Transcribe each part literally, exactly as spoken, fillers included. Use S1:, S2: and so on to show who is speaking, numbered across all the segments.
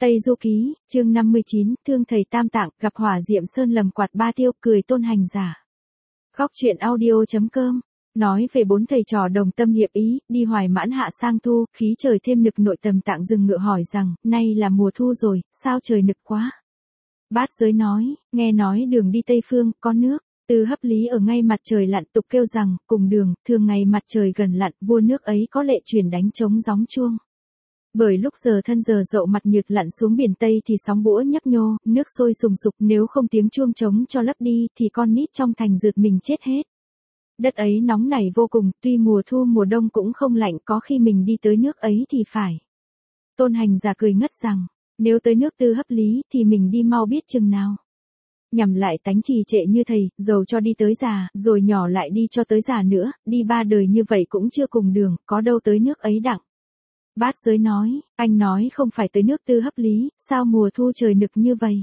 S1: Tây Du Ký, chương năm mươi chín, thương thầy Tam Tạng, gặp Hỏa Diệm Sơn lầm quạt ba tiêu, cười Tôn Hành Giả. Góc truyện audio.com, nói về bốn thầy trò đồng tâm hiệp ý, đi Hoài Mãn hạ sang thu, khí trời thêm nực, nội Tầm Tạng dừng ngựa hỏi rằng, nay là mùa thu rồi, sao trời nực quá? Bát Giới nói, nghe nói đường đi Tây Phương, có nước. Từ Hấp Lý ở ngay mặt trời lặn tục kêu rằng, cùng đường, thường ngày mặt trời gần lặn, vua nước ấy có lệ truyền đánh trống gióng chuông. Bởi lúc giờ thân giờ dậu mặt nhật lặn xuống biển Tây thì sóng bũa nhấp nhô, nước sôi sùng sục, nếu không tiếng chuông trống cho lấp đi thì con nít trong thành rượt mình chết hết. Đất ấy nóng nảy vô cùng, tuy mùa thu mùa đông cũng không lạnh, có khi mình đi tới nước ấy thì phải. Tôn Hành Giả cười ngất rằng, nếu tới nước Từ Hấp Lý thì mình đi mau biết chừng nào. Nhằm lại tánh trì trệ như thầy, dầu cho đi tới già, rồi nhỏ lại đi cho tới già nữa, đi ba đời như vậy cũng chưa cùng đường, có đâu tới nước ấy đặng. Bát Giới nói, anh nói không phải tới nước Từ Hấp Lý, sao mùa thu trời nực như vậy?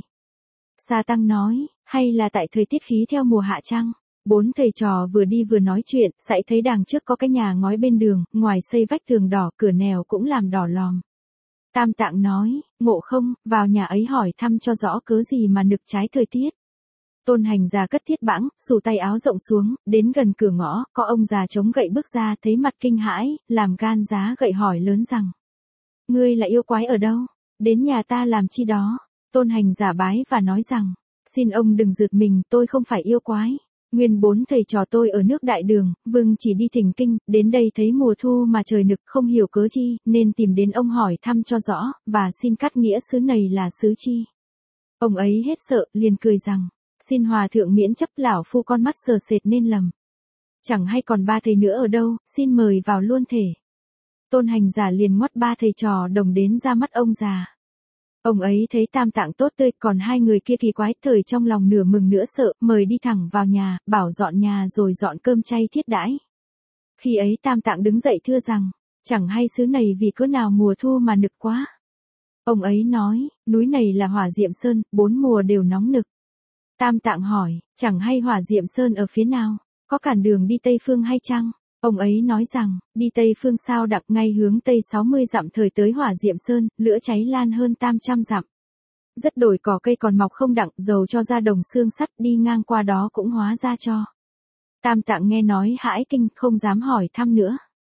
S1: Sa Tăng nói, hay là tại thời tiết khí theo mùa hạ chăng? Bốn thầy trò vừa đi vừa nói chuyện, sẵy thấy đằng trước có cái nhà ngói bên đường, ngoài xây vách tường đỏ, cửa nẻo cũng làm đỏ lòm. Tam Tạng nói, Ngộ Không, vào nhà ấy hỏi thăm cho rõ cớ gì mà nực trái thời tiết. Tôn Hành Giả cất thiết bãng, xù tay áo rộng xuống, đến gần cửa ngõ, có ông già chống gậy bước ra, thấy mặt kinh hãi, làm gan giá gậy hỏi lớn rằng, ngươi là yêu quái ở đâu? Đến nhà ta làm chi đó? Tôn Hành Giả bái và nói rằng, xin ông đừng giật mình, tôi không phải yêu quái. Nguyên bốn thầy trò tôi ở nước Đại Đường, vâng chỉ đi thỉnh kinh, đến đây thấy mùa thu mà trời nực không hiểu cớ chi, nên tìm đến ông hỏi thăm cho rõ, và xin cắt nghĩa xứ này là xứ chi. Ông ấy hết sợ, liền cười rằng, xin hòa thượng miễn chấp, lão phu con mắt sờ sệt nên lầm. Chẳng hay còn ba thầy nữa ở đâu, xin mời vào luôn thể. Tôn Hành Giả liền ngoắt ba thầy trò đồng đến ra mắt ông già. Ông ấy thấy Tam Tạng tốt tươi, còn hai người kia kỳ quái, thời trong lòng nửa mừng nửa sợ, mời đi thẳng vào nhà, bảo dọn nhà rồi dọn cơm chay thiết đãi. Khi ấy Tam Tạng đứng dậy thưa rằng, chẳng hay xứ này vì cớ nào mùa thu mà nực quá. Ông ấy nói, núi này là Hỏa Diệm Sơn, bốn mùa đều nóng nực. Tam Tạng hỏi, chẳng hay Hỏa Diệm Sơn ở phía nào, có cản đường đi Tây Phương hay chăng? Ông ấy nói rằng, đi Tây Phương sao đặng, ngay hướng Tây sáu mươi dặm thời tới Hỏa Diệm Sơn, lửa cháy lan hơn tam trăm dặm. Rất đổi cỏ cây còn mọc không đặng, dầu cho ra đồng xương sắt, đi ngang qua đó cũng hóa ra cho. Tam Tạng nghe nói hãi kinh, không dám hỏi thăm nữa.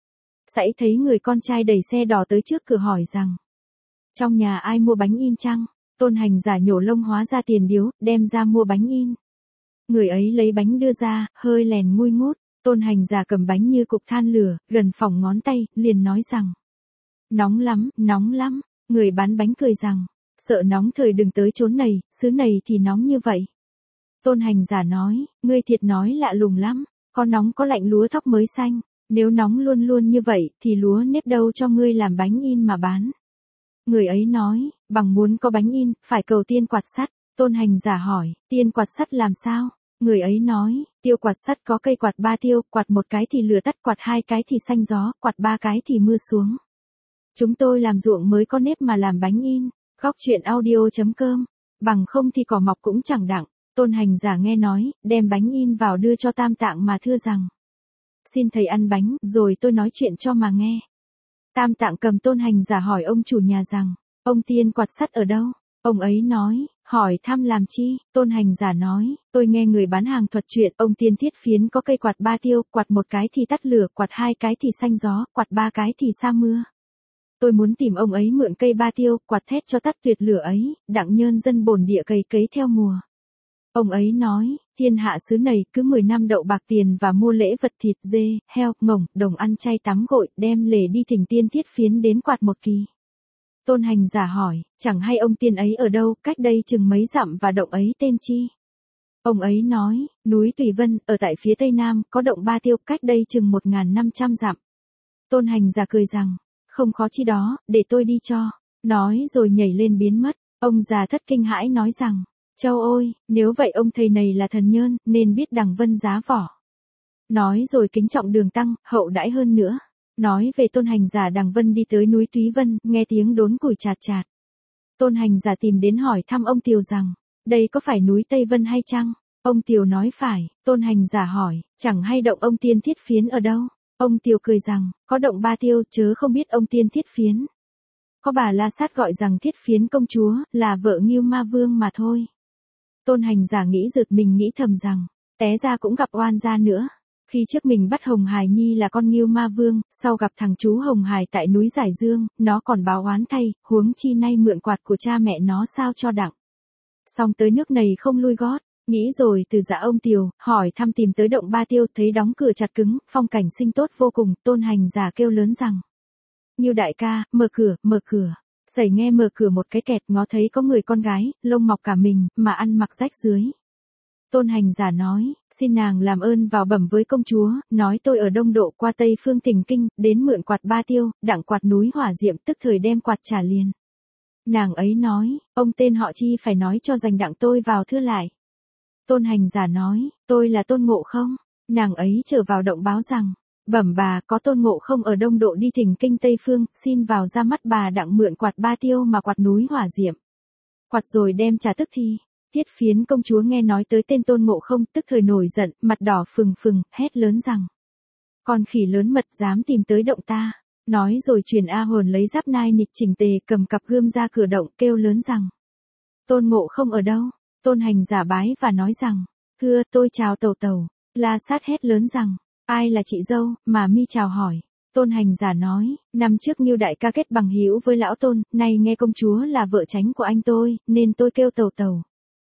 S1: Sẵy thấy người con trai đẩy xe đò tới trước cửa hỏi rằng, trong nhà ai mua bánh in chăng? Tôn Hành Giả nhổ lông hóa ra tiền điếu, đem ra mua bánh in. Người ấy lấy bánh đưa ra, hơi lèn ngui ngút. Tôn Hành Giả cầm bánh như cục than lửa, gần phỏng ngón tay, liền nói rằng, nóng lắm, nóng lắm. Người bán bánh cười rằng, sợ nóng thời đừng tới chốn này, xứ này thì nóng như vậy. Tôn Hành Giả nói, ngươi thiệt nói lạ lùng lắm, có nóng có lạnh lúa thóc mới xanh, nếu nóng luôn luôn như vậy, thì lúa nếp đâu cho ngươi làm bánh in mà bán. Người ấy nói, bằng muốn có bánh in, phải cầu tiên quạt sắt. Tôn Hành Giả hỏi, tiên quạt sắt làm sao? Người ấy nói, tiêu quạt sắt có cây quạt ba tiêu, quạt một cái thì lửa tắt, quạt hai cái thì xanh gió, quạt ba cái thì mưa xuống. Chúng tôi làm ruộng mới có nếp mà làm bánh in. Góc truyện audio.com, bằng không thì cỏ mọc cũng chẳng đặng. Tôn Hành Giả nghe nói, đem bánh in vào đưa cho Tam Tạng mà thưa rằng, xin thầy ăn bánh, rồi tôi nói chuyện cho mà nghe. Tam Tạng cầm Tôn Hành Giả hỏi ông chủ nhà rằng, ông tiên quạt sắt ở đâu? Ông ấy nói, hỏi thăm làm chi? Tôn Hành Giả nói, tôi nghe người bán hàng thuật chuyện, ông tiên thiết phiến có cây quạt ba tiêu, quạt một cái thì tắt lửa, quạt hai cái thì xanh gió, quạt ba cái thì sa mưa. Tôi muốn tìm ông ấy mượn cây ba tiêu, quạt thét cho tắt tuyệt lửa ấy, đặng nhơn dân bổn địa cày cấy theo mùa. Ông ấy nói, thiên hạ xứ này cứ mười năm đậu bạc tiền và mua lễ vật thịt dê, heo, ngỗng, đồng ăn chay tắm gội, đem lễ đi thỉnh tiên thiết phiến đến quạt một kỳ. Tôn Hành Giả hỏi, chẳng hay ông tiên ấy ở đâu, cách đây chừng mấy dặm và động ấy tên chi? Ông ấy nói, núi Tùy Vân, ở tại phía tây nam, có động ba tiêu, cách đây chừng một nghìn năm trăm dặm. Tôn Hành Giả cười rằng, không khó chi đó, để tôi đi cho. Nói rồi nhảy lên biến mất. Ông già thất kinh hãi nói rằng, châu ôi, nếu vậy ông thầy này là thần nhơn, nên biết đằng vân giá vỏ. Nói rồi kính trọng đường tăng, hậu đãi hơn nữa. Nói về Tôn Hành Giả đằng vân đi tới núi Túy Vân, nghe tiếng đốn củi chạt chạt. Tôn Hành Giả tìm đến hỏi thăm ông Tiều rằng, đây có phải núi Tây Vân hay chăng? Ông Tiều nói phải. Tôn Hành Giả hỏi, chẳng hay động ông tiên thiết phiến ở đâu? Ông Tiều cười rằng, có động ba tiêu, chớ không biết ông tiên thiết phiến. Có bà La Sát gọi rằng Thiết Phiến công chúa, là vợ Ngưu Ma Vương mà thôi. Tôn Hành Giả nghĩ giật mình nghĩ thầm rằng, té ra cũng gặp oan gia nữa. Khi trước mình bắt Hồng Hải Nhi là con Ngưu Ma Vương, sau gặp thằng chú Hồng Hải tại núi Giải Dương, nó còn báo oán thay, huống chi nay mượn quạt của cha mẹ nó sao cho đặng. Xong tới nước này không lui gót, nghĩ rồi từ dạ ông Tiều, hỏi thăm tìm tới động Ba Tiêu, thấy đóng cửa chặt cứng, phong cảnh xinh tốt vô cùng, Tôn Hành Giả kêu lớn rằng. Ngưu đại ca, mở cửa, mở cửa. Sẩy nghe mở cửa một cái kẹt, ngó thấy có người con gái, lông mọc cả mình, mà ăn mặc rách dưới. Tôn Hành Giả nói, xin nàng làm ơn vào bẩm với công chúa, nói tôi ở Đông Độ qua Tây Phương Thỉnh Kinh, đến mượn quạt Ba Tiêu, đặng quạt núi hỏa diệm, tức thời đem quạt trả liền. Nàng ấy nói, ông tên họ chi phải nói cho dành đặng tôi vào thưa lại. Tôn Hành Giả nói, tôi là Tôn Ngộ Không. Nàng ấy trở vào động báo rằng, bẩm bà, có Tôn Ngộ Không ở Đông Độ đi thỉnh kinh Tây Phương, xin vào ra mắt bà đặng mượn quạt Ba Tiêu mà quạt núi hỏa diệm. Quạt rồi đem trả tức thi. Thiết Phiến công chúa nghe nói tới tên Tôn Ngộ Không, tức thời nổi giận, mặt đỏ phừng phừng, hét lớn rằng. Con khỉ lớn mật dám tìm tới động ta. Nói rồi truyền A Hồn lấy giáp nai nịch chỉnh tề, cầm cặp gươm ra cửa động, kêu lớn rằng. Tôn Ngộ Không ở đâu? Tôn Hành Giả bái và nói rằng. Thưa, tôi chào tẩu tẩu. La Sát hét lớn rằng. Ai là chị dâu, mà mi chào hỏi. Tôn Hành Giả nói, năm trước Ngưu đại ca kết bằng hữu với lão Tôn, nay nghe công chúa là vợ chánh của anh tôi, nên tôi kêu tẩu tẩu.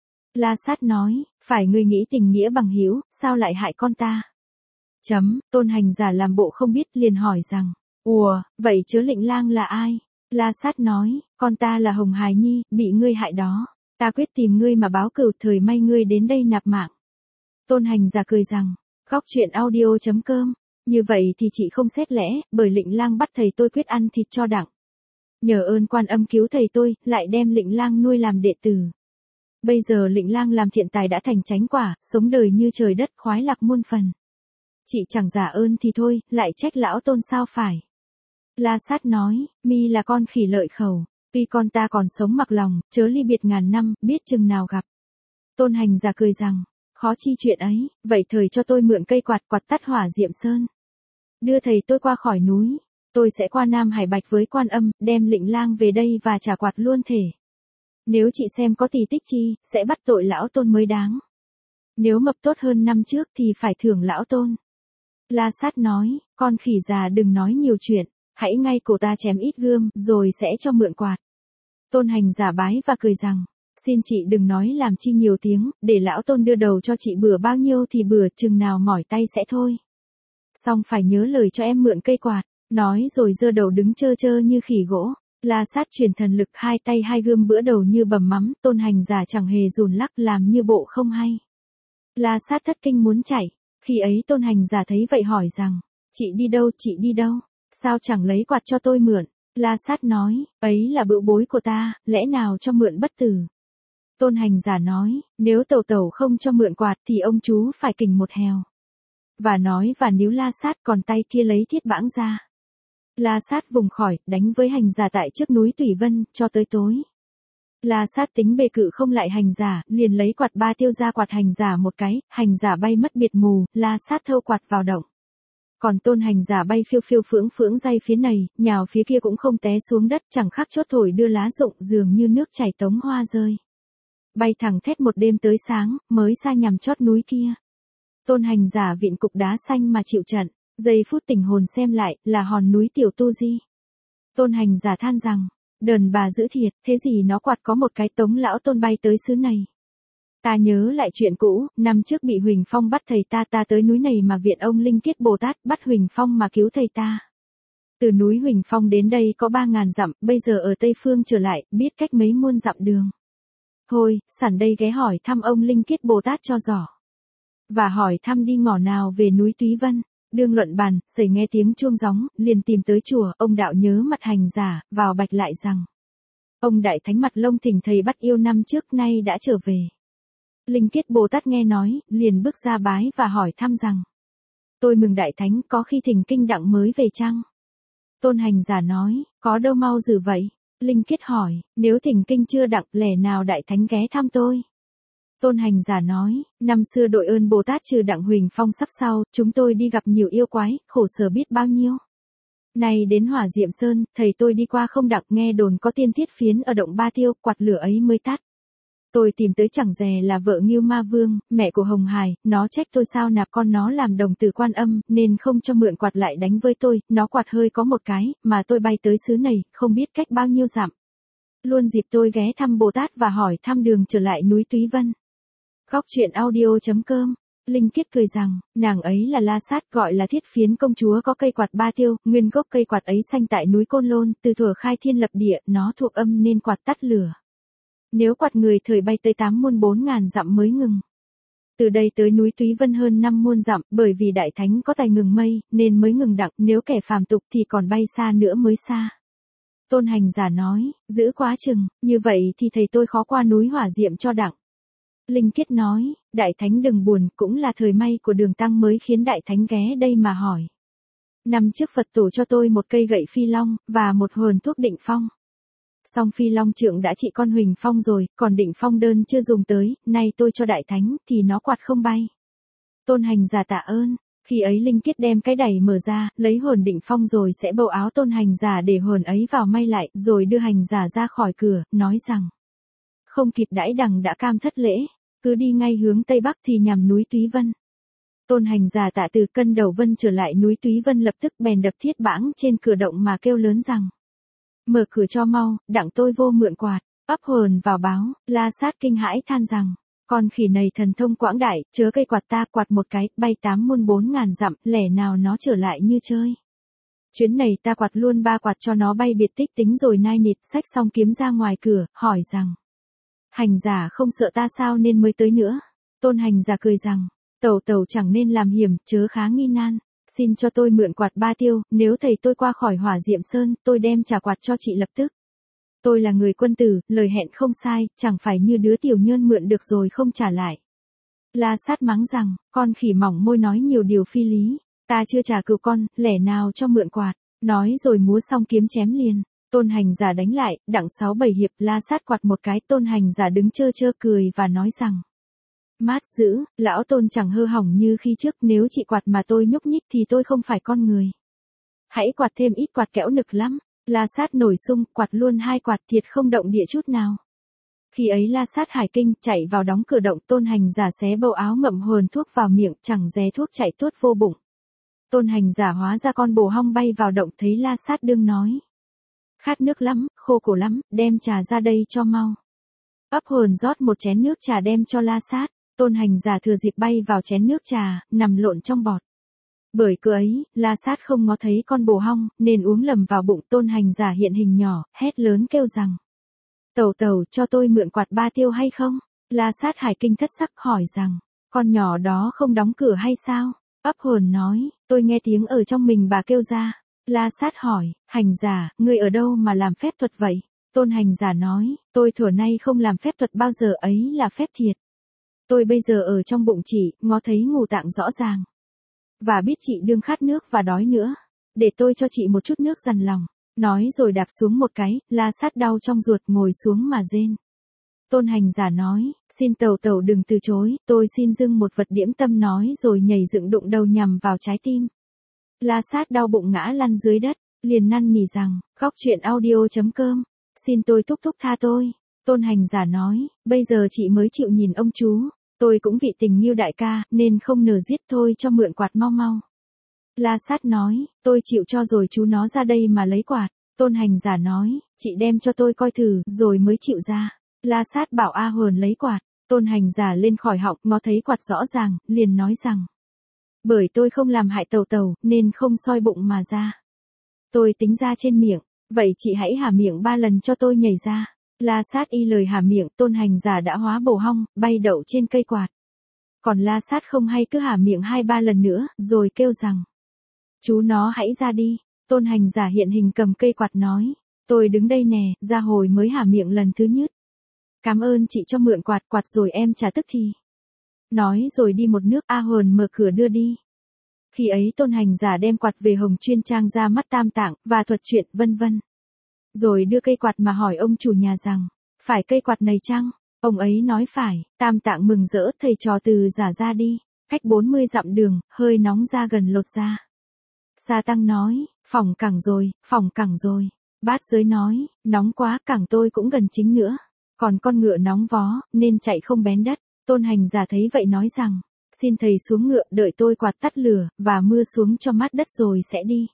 S1: La Sát nói, phải người nghĩ tình nghĩa bằng hữu, sao lại hại con ta? Chấm, Tôn Hành Giả làm bộ không biết liền hỏi rằng, ùa, vậy chớ Lệnh Lang là ai? La Sát nói, con ta là Hồng Hải Nhi, bị ngươi hại đó. Ta quyết tìm ngươi mà báo cừu, thời may ngươi đến đây nạp mạng. Tôn Hành Giả cười rằng, góc truyện audio chấm com, như vậy thì chị không xét lẽ, bởi Lệnh Lang bắt thầy tôi quyết ăn thịt cho đặng. Nhờ ơn Quan Âm cứu thầy tôi, lại đem Lệnh Lang nuôi làm đệ tử. Bây giờ Lệnh Lang làm thiện tài đã thành chánh quả, sống đời như trời đất, khoái lạc muôn phần. Chị chẳng giả ơn thì thôi, lại trách lão Tôn sao phải. La Sát nói, mi là con khỉ lợi khẩu, tuy con ta còn sống mặc lòng, chớ ly biệt ngàn năm, biết chừng nào gặp. Tôn Hành Giả cười rằng, khó chi chuyện ấy, vậy thời cho tôi mượn cây quạt quạt tắt hỏa diệm sơn. Đưa thầy tôi qua khỏi núi, tôi sẽ qua Nam Hải Bạch với Quan Âm, đem Lệnh Lang về đây và trả quạt luôn thể. Nếu chị xem có tỳ tích chi, sẽ bắt tội lão Tôn mới đáng. Nếu mập tốt hơn năm trước thì phải thưởng lão Tôn. La Sát nói, con khỉ già đừng nói nhiều chuyện, hãy ngay cổ ta chém ít gươm, rồi sẽ cho mượn quạt. Tôn Hành Giả bái và cười rằng, xin chị đừng nói làm chi nhiều tiếng, để lão Tôn đưa đầu cho chị bừa bao nhiêu thì bừa, chừng nào mỏi tay sẽ thôi. Xong phải nhớ lời cho em mượn cây quạt, nói rồi giơ đầu đứng chơ chơ như khỉ gỗ. La Sát truyền thần lực, hai tay hai gươm bữa đầu như bầm mắm, Tôn Hành Giả chẳng hề rùn lắc, làm như bộ không hay. La Sát thất kinh muốn chạy, khi ấy Tôn Hành Giả thấy vậy hỏi rằng, chị đi đâu, chị đi đâu, sao chẳng lấy quạt cho tôi mượn? La Sát nói, ấy là bữu bối của ta, lẽ nào cho mượn bất tử? Tôn Hành Giả nói, nếu tẩu tẩu không cho mượn quạt thì ông chú phải kình một hèo. Và nói và níu La Sát, còn tay kia lấy thiết bãng ra. La Sát vùng khỏi, đánh với Hành Giả tại trước núi Tùy Vân, cho tới tối. La Sát tính bề cự không lại Hành Giả, liền lấy quạt Ba Tiêu ra quạt Hành Giả một cái, Hành Giả bay mất biệt mù, La Sát thâu quạt vào động. Còn Tôn Hành Giả bay phiêu phiêu phưỡng phưỡng day phía này, nhào phía kia cũng không té xuống đất, chẳng khác chốt thổi đưa lá rụng, dường như nước chảy tống hoa rơi. Bay thẳng thét một đêm tới sáng, mới xa nhằm chót núi kia. Tôn Hành Giả vịn cục đá xanh mà chịu trận, giây phút tình hồn xem lại, là hòn núi Tiểu Tu Di. Tôn Hành Giả than rằng, đờn bà giữ thiệt, thế gì nó quạt có một cái tống lão Tôn bay tới xứ này. Ta nhớ lại chuyện cũ, năm trước bị Huỳnh Phong bắt thầy ta, ta tới núi này mà viện ông Linh Kiết Bồ Tát, bắt Huỳnh Phong mà cứu thầy ta. Từ núi Huỳnh Phong đến đây có ba ngàn dặm, bây giờ ở Tây Phương trở lại, biết cách mấy muôn dặm đường. Thôi, sẵn đây ghé hỏi thăm ông Linh Kiết Bồ Tát cho rõ. Và hỏi thăm đi ngỏ nào về núi Túy Vân. Đương luận bàn, sẩy nghe tiếng chuông gióng, liền tìm tới chùa, ông đạo nhớ mặt Hành Giả, vào bạch lại rằng. Ông đại thánh mặt lông thỉnh thầy bắt yêu năm trước nay đã trở về. Linh Kiết Bồ Tát nghe nói, liền bước ra bái và hỏi thăm rằng. Tôi mừng đại thánh, có khi thỉnh kinh đặng mới về chăng? Tôn Hành Giả nói, có đâu mau giữ vậy. Linh Kiết hỏi, nếu thỉnh kinh chưa đặng, lẽ nào đại thánh ghé thăm tôi? Tôn Hành Giả nói, năm xưa đội ơn Bồ Tát trừ đặng Huỳnh Phong sắp sau, chúng tôi đi gặp nhiều yêu quái, khổ sở biết bao nhiêu. Nay đến Hỏa Diệm Sơn, thầy tôi đi qua không đặng nghe đồn có tiên thiết phiến ở động Ba Tiêu, quạt lửa ấy mới tắt. Tôi tìm tới chẳng dè là vợ Ngưu Ma Vương, mẹ của Hồng Hải, nó trách tôi sao nạp con nó làm đồng tử Quan Âm, nên không cho mượn quạt lại đánh với tôi, nó quạt hơi có một cái, mà tôi bay tới xứ này, không biết cách bao nhiêu dặm. Luôn dịp tôi ghé thăm Bồ Tát và hỏi thăm đường trở lại núi Túy Vân. Góc truyện audio.com. Linh Kiết cười rằng, nàng ấy là La Sát, gọi là Thiết Phiến công chúa có cây quạt Ba Tiêu, nguyên gốc cây quạt ấy sanh tại núi Côn Lôn, từ thuở khai thiên lập địa, nó thuộc âm nên quạt tắt lửa. Nếu quạt người thời bay tới tám muôn bốn ngàn dặm mới ngừng. Từ đây tới núi Túy Vân hơn năm muôn dặm, bởi vì đại thánh có tài ngừng mây, nên mới ngừng đặng, nếu kẻ phàm tục thì còn bay xa nữa mới xa. Tôn Hành Giả nói, giữ quá chừng, như vậy thì thầy tôi khó qua núi Hỏa Diệm cho đặng. Linh Kiết nói, đại thánh đừng buồn, cũng là thời may của Đường Tăng mới khiến đại thánh ghé đây mà hỏi. Năm trước Phật tổ cho tôi một cây gậy phi long, và một hồn thuốc định phong. Song phi long trượng đã trị con Huỳnh Phong rồi, còn định phong đơn chưa dùng tới, nay tôi cho đại thánh, thì nó quạt không bay. Tôn Hành Giả tạ ơn. Khi ấy Linh Kiết đem cái đẩy mở ra, lấy hồn định phong rồi sẽ bầu áo Tôn Hành Giả để hồn ấy vào may lại, rồi đưa Hành Giả ra khỏi cửa, nói rằng. Không kịp đãi đằng đã cam thất lễ, cứ đi ngay hướng Tây Bắc thì nhằm núi Túy Vân. Tôn Hành Giả tạ từ Cân Đầu Vân trở lại núi Túy Vân lập tức bèn đập thiết bảng trên cửa động mà kêu lớn rằng. Mở cửa cho mau, đặng tôi vô mượn quạt, ấp hồn vào báo, La Sát kinh hãi than rằng. Con khỉ này thần thông quảng đại, chớ cây quạt ta quạt một cái, bay tám muôn bốn ngàn dặm, lẽ nào nó trở lại như chơi. Chuyến này ta quạt luôn ba quạt cho nó bay biệt tích tính rồi nai nịt, xách xong kiếm ra ngoài cửa, hỏi rằng. Hành Giả không sợ ta sao nên mới tới nữa. Tôn Hành Giả cười rằng, tẩu tẩu chẳng nên làm hiểm, chớ khá nghi nan. Xin cho tôi mượn quạt Ba Tiêu, nếu thầy tôi qua khỏi Hỏa Diệm Sơn, tôi đem trả quạt cho chị lập tức. Tôi là người quân tử, lời hẹn không sai, chẳng phải như đứa tiểu nhơn mượn được rồi không trả lại. La Sát mắng rằng, con khỉ mỏng môi nói nhiều điều phi lý, ta chưa trả cựu con, lẽ nào cho mượn quạt, nói rồi múa xong kiếm chém liền. Tôn Hành Giả đánh lại, đặng sáu bảy hiệp, La Sát quạt một cái, Tôn Hành Giả đứng chơ chơ cười và nói rằng. Mát dữ, lão Tôn chẳng hư hỏng như khi trước, nếu chị quạt mà tôi nhúc nhích thì tôi không phải con người. Hãy quạt thêm ít, quạt kẽo nực lắm. La Sát nổi sung, quạt luôn hai quạt, thiệt không động địa chút nào. Khi ấy La Sát hải kinh, chạy vào đóng cửa động, Tôn Hành Giả xé bầu áo ngậm hồn thuốc vào miệng, chẳng dè thuốc chạy tuốt vô bụng. Tôn Hành Giả hóa ra con bồ hong bay vào động, thấy La Sát đương nói. Khát nước lắm, khô cổ lắm, đem trà ra đây cho mau. Ấp hồn rót một chén nước trà đem cho La Sát, Tôn Hành Giả thừa dịp bay vào chén nước trà, nằm lộn trong bọt. Bởi cớ ấy, La Sát không ngó thấy con bồ hong, nên uống lầm vào bụng. Tôn Hành Giả hiện hình nhỏ, hét lớn kêu rằng. Tẩu tẩu cho tôi mượn quạt Ba Tiêu hay không? La Sát hải kinh thất sắc hỏi rằng, con nhỏ đó không đóng cửa hay sao? Ấp hồn nói, tôi nghe tiếng ở trong mình bà kêu ra. La Sát hỏi, Hành Giả, ngươi ở đâu mà làm phép thuật vậy? Tôn Hành Giả nói, tôi thuở nay không làm phép thuật bao giờ, ấy là phép thiệt. Tôi bây giờ ở trong bụng chị, ngó thấy ngũ tạng rõ ràng. Và biết chị đương khát nước và đói nữa. Để tôi cho chị một chút nước dằn lòng. Nói rồi đạp xuống một cái, La Sát đau trong ruột ngồi xuống mà rên. Tôn Hành Giả nói, xin tẩu tẩu đừng từ chối, tôi xin dâng một vật điểm tâm nói rồi nhảy dựng đụng đầu nhằm vào trái tim. La Sát đau bụng ngã lăn dưới đất, liền năn nỉ rằng, góc truyện audio.com, xin tôi thúc thúc tha tôi. Tôn Hành Giả nói, bây giờ chị mới chịu nhìn ông chú, tôi cũng vị tình như đại ca, nên không nỡ giết, thôi cho mượn quạt mau mau. La Sát nói, tôi chịu cho rồi chú nó ra đây mà lấy quạt. Tôn Hành Giả nói, chị đem cho tôi coi thử, rồi mới chịu ra. La Sát bảo A Hồn lấy quạt, Tôn Hành Giả lên khỏi họng, ngó thấy quạt rõ ràng, liền nói rằng. Bởi tôi không làm hại tẩu tẩu, nên không soi bụng mà ra. Tôi tính ra trên miệng, vậy chị hãy hả miệng ba lần cho tôi nhảy ra. La Sát y lời hả miệng, Tôn Hành Giả đã hóa bồ hong, bay đậu trên cây quạt. Còn La Sát không hay cứ hả miệng hai ba lần nữa, rồi kêu rằng. Chú nó hãy ra đi. Tôn Hành Giả hiện hình cầm cây quạt nói. Tôi đứng đây nè, ra hồi mới hả miệng lần thứ nhất. Cảm ơn chị cho mượn quạt, quạt rồi em trả tức thì. Nói rồi đi một nước, A Hồn mở cửa đưa đi. Khi ấy Tôn Hành Giả đem quạt về Hồng Chuyên Trang ra mắt Tam Tạng, và thuật chuyện vân vân. Rồi đưa cây quạt mà hỏi ông chủ nhà rằng, phải cây quạt này chăng? Ông ấy nói phải, Tam Tạng mừng rỡ, thầy trò từ giả ra đi, cách bốn mươi dặm đường, hơi nóng da gần lột da. Sa Tăng nói, phòng cẳng rồi, phòng cẳng rồi. Bát Giới nói, nóng quá, cẳng tôi cũng gần chính nữa. Còn con ngựa nóng vó, nên chạy không bén đất. Tôn Hành Giả thấy vậy nói rằng, xin thầy xuống ngựa đợi tôi quạt tắt lửa, và mưa xuống cho mát đất rồi sẽ đi.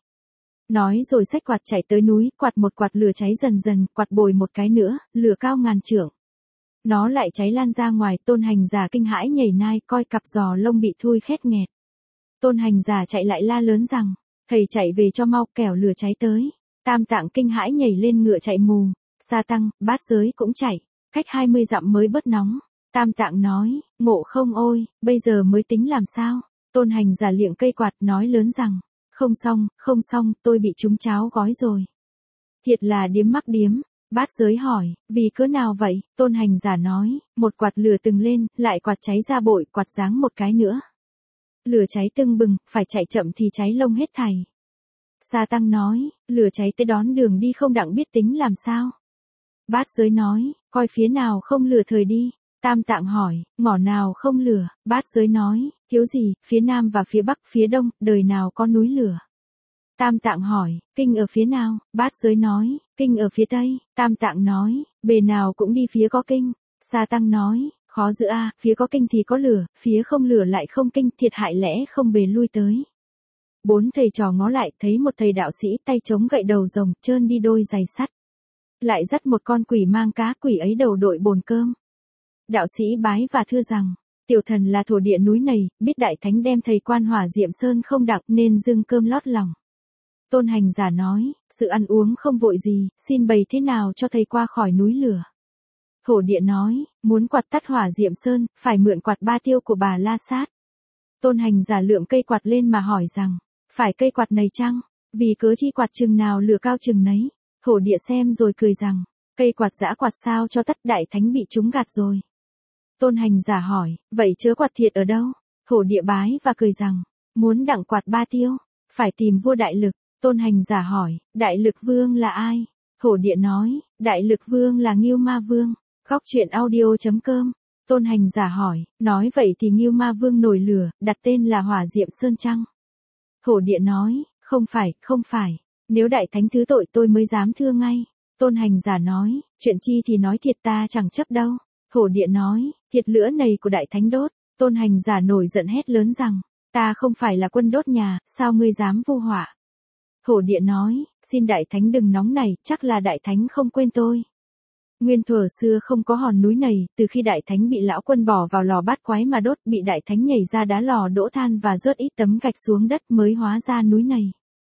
S1: Nói rồi xách quạt chạy tới núi, quạt một quạt lửa cháy dần dần, quạt bồi một cái nữa, lửa cao ngàn trượng. Nó lại cháy lan ra ngoài, Tôn Hành Giả kinh hãi nhảy nai, coi cặp giò lông bị thui khét nghẹt. Tôn Hành Giả chạy lại la lớn rằng, thầy chạy về cho mau, kẻo lửa cháy tới. Tam Tạng kinh hãi nhảy lên ngựa chạy mù. Sa Tăng, Bát Giới cũng chạy, cách hai mươi dặm mới bớt nóng. Tam Tạng nói, Ngộ Không ôi, bây giờ mới tính làm sao? Tôn Hành Giả liệng cây quạt nói lớn rằng, không xong, không xong, tôi bị trúng cháo gói rồi. Thiệt là điếm mắc điếm. Bát Giới hỏi, vì cớ nào vậy? Tôn Hành Giả nói, một quạt lửa từng lên, lại quạt cháy ra bội, quạt giáng một cái nữa. Lửa cháy tưng bừng, phải chạy chậm thì cháy lông hết thảy. Sa Tăng nói, lửa cháy tới đón đường đi không đặng biết tính làm sao? Bát Giới nói, coi phía nào không lửa thời đi. Tam Tạng hỏi, ngõ nào không lửa? Bát Giới nói, thiếu gì, phía nam và phía bắc, phía đông, đời nào có núi lửa? Tam Tạng hỏi, kinh ở phía nào? Bát Giới nói, kinh ở phía tây. Tam Tạng nói, bề nào cũng đi phía có kinh. Sa Tăng nói, khó giữ a, phía có kinh thì có lửa, phía không lửa lại không kinh, thiệt hại lẽ không bề lui tới. Bốn thầy trò ngó lại, thấy một thầy đạo sĩ tay chống gậy đầu rồng, trơn đi đôi giày sắt. Lại dắt một con quỷ mang cá, quỷ ấy đầu đội bồn cơm. Đạo sĩ bái và thưa rằng, tiểu thần là thổ địa núi này, biết đại thánh đem thầy quan Hỏa Diệm Sơn không đặng nên dâng cơm lót lòng. Tôn Hành Giả nói, sự ăn uống không vội gì, xin bày thế nào cho thầy qua khỏi núi lửa. Thổ địa nói, muốn quạt tắt Hỏa Diệm Sơn, phải mượn quạt ba tiêu của bà La Sát. Tôn Hành Giả lượm cây quạt lên mà hỏi rằng, phải cây quạt này chăng? Vì cớ chi quạt chừng nào lửa cao chừng nấy. Thổ địa xem rồi cười rằng, cây quạt giã quạt sao cho tắt, đại thánh bị trúng gạt rồi. Tôn Hành Giả hỏi, vậy chớ quạt thiệt ở đâu? Thổ địa bái và cười rằng, muốn đặng quạt ba tiêu, phải tìm vua Đại Lực. Tôn Hành Giả hỏi, Đại Lực Vương là ai? Thổ địa nói, Đại Lực Vương là Ngưu Ma Vương. Góc truyện audio chấm com. Tôn Hành Giả hỏi, nói vậy thì Ngưu Ma Vương nổi lửa, đặt tên là Hỏa Diệm Sơn chăng? Thổ địa nói, không phải, không phải. Nếu đại thánh thứ tội tôi mới dám thưa ngay. Tôn Hành Giả nói, chuyện chi thì nói thiệt ta chẳng chấp đâu. Thổ địa nói, thiệt lửa này của đại thánh đốt. Tôn Hành Giả nổi giận hét lớn rằng, ta không phải là quân đốt nhà, sao ngươi dám vu họa? Thổ địa nói, xin đại thánh đừng nóng này, chắc là đại thánh không quên tôi. Nguyên thuở xưa không có hòn núi này, từ khi đại thánh bị lão quân bỏ vào lò bát quái mà đốt, bị đại thánh nhảy ra đá lò đỗ than và rớt ít tấm gạch xuống đất mới hóa ra núi này.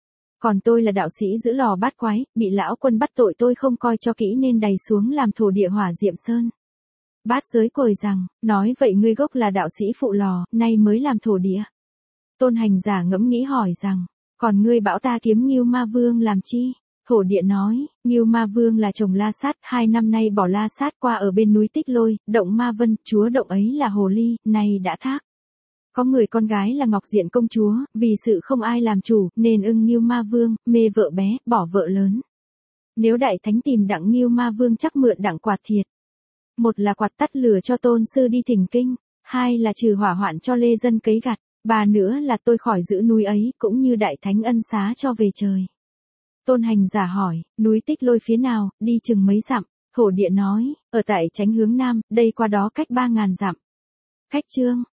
S1: Còn tôi là đạo sĩ giữ lò bát quái, bị lão quân bắt tội tôi không coi cho kỹ nên đày xuống làm thổ địa Hỏa Diệm Sơn. Bát Giới cười rằng, nói vậy ngươi gốc là đạo sĩ phụ lò, nay mới làm thổ địa. Tôn Hành Giả ngẫm nghĩ hỏi rằng, còn ngươi bảo ta kiếm Ngưu Ma Vương làm chi? Thổ địa nói, Ngưu Ma Vương là chồng La Sát, hai năm nay bỏ La Sát qua ở bên núi Tích Lôi, động Ma Vân, chúa động ấy là Hồ Ly, nay đã thác. Có người con gái là Ngọc Diện công chúa, vì sự không ai làm chủ, nên ưng Ngưu Ma Vương, mê vợ bé, bỏ vợ lớn. Nếu đại thánh tìm đặng Ngưu Ma Vương chắc mượn đặng quạt thiệt. Một là quạt tắt lửa cho tôn sư đi thỉnh kinh, hai là trừ hỏa hoạn cho lê dân cấy gặt, ba nữa là tôi khỏi giữ núi ấy, cũng như đại thánh ân xá cho về trời. Tôn Hành Giả hỏi, núi Tích Lôi phía nào, đi chừng mấy dặm? Thổ địa nói, ở tại chánh hướng nam, đây qua đó cách ba ngàn dặm. Cách chương